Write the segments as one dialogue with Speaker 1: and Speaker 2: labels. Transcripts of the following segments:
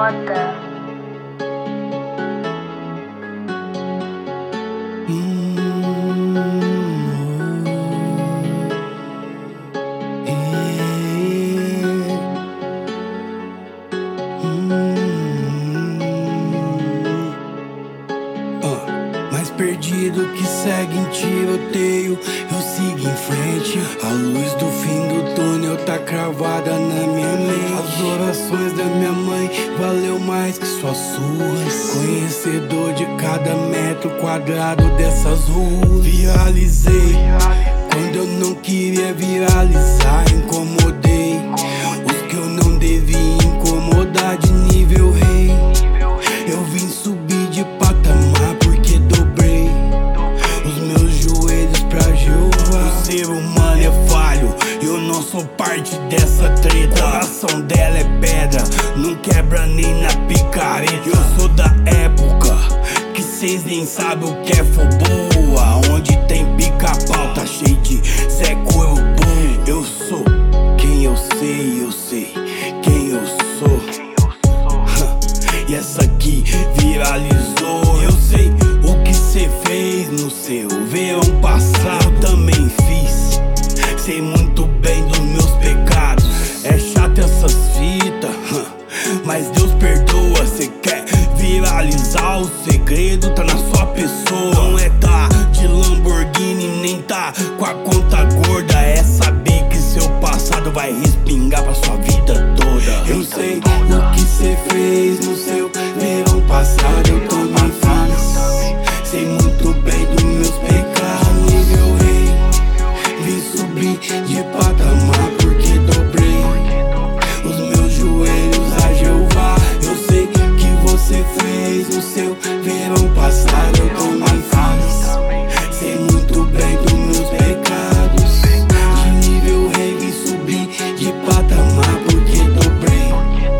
Speaker 1: foda.
Speaker 2: Mais perdido que segue em tiroteio, eu sigo em frente. A luz do fim do túnel tá cravada na minha mente. As orações da minha mãe valeu mais que suas surras. Conhecedor de cada metro quadrado dessas ruas. Viralizei quando eu não queria viralizar. Incomodei os que eu não devia incomodar de nível rei. Eu vim subir de patamar porque dobrei os meus joelhos pra Jeová. O ser humano é falho e eu não sou parte dessa treta. O coração dela é pedra, não quebra nem na picareta. Eu sou da época que cês nem sabem o que é foboa. Onde tem pica-pau tá cheio de Zé Coelho. Eu sou quem eu sei quem eu sou. E essa aqui viralizou. Eu sei o que cê fez no seu verão passado. Eu também fiz, sei muito bem dos meus pecados. É chato essas fitas, mas Deus perdoa. Cê quer viralizar, o segredo tá na sua pessoa. Não é tá de Lamborghini, nem tá com a conta gorda. É saber que seu passado vai respingar pra sua vida toda. Eu sei o que cê fez no seu verão passado, eu também fiz. Sei muito bem dos meus pecados, nível rei. Vim subir de patamar porque dobrei os meus joelhos a Jeová. Eu sei que você fez no seu verão passado, eu também fiz. Sei muito bem dos meus pecados, de nível rei. Vim subir de patamar porque dobrei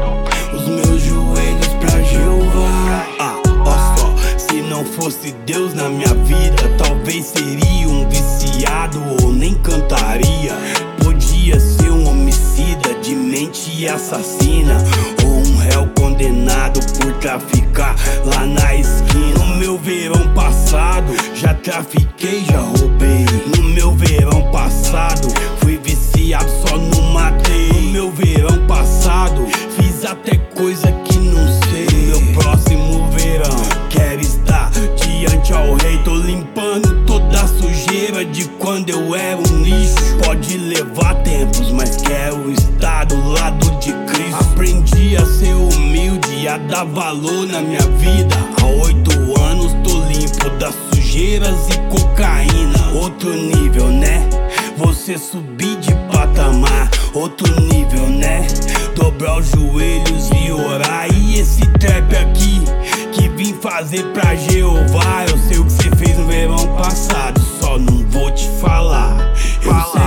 Speaker 2: os meus joelhos pra Jeová. Ó só, se não fosse Deus na minha vida, talvez seria um viciado ou nem cantaria. Podia ser um homicida de mente assassina, ou um réu condenado por traficar lá na esquina. No meu verão passado, já trafiquei, já roubei. No meu verão passado, fui viciado, só não matei. No meu verão passado, fiz até coisa que não sei. No meu próximo verão, quero estar diante ao rei. Tô limpando toda a sujeira de quando eu era um lixo. Pode levar tempos, mas quero estar do lado de Cristo. Aprendi a ser humilde, a dar valor na minha vida. Há 8 anos tô limpo das sujeiras e cocaína. Outro nível, né? Você subir de patamar. Outro nível, né? Dobrar os joelhos e orar. E esse trap aqui que vim fazer pra Jeová. Eu sei o que cê fez no verão passado, só não vou te falar. Eu sei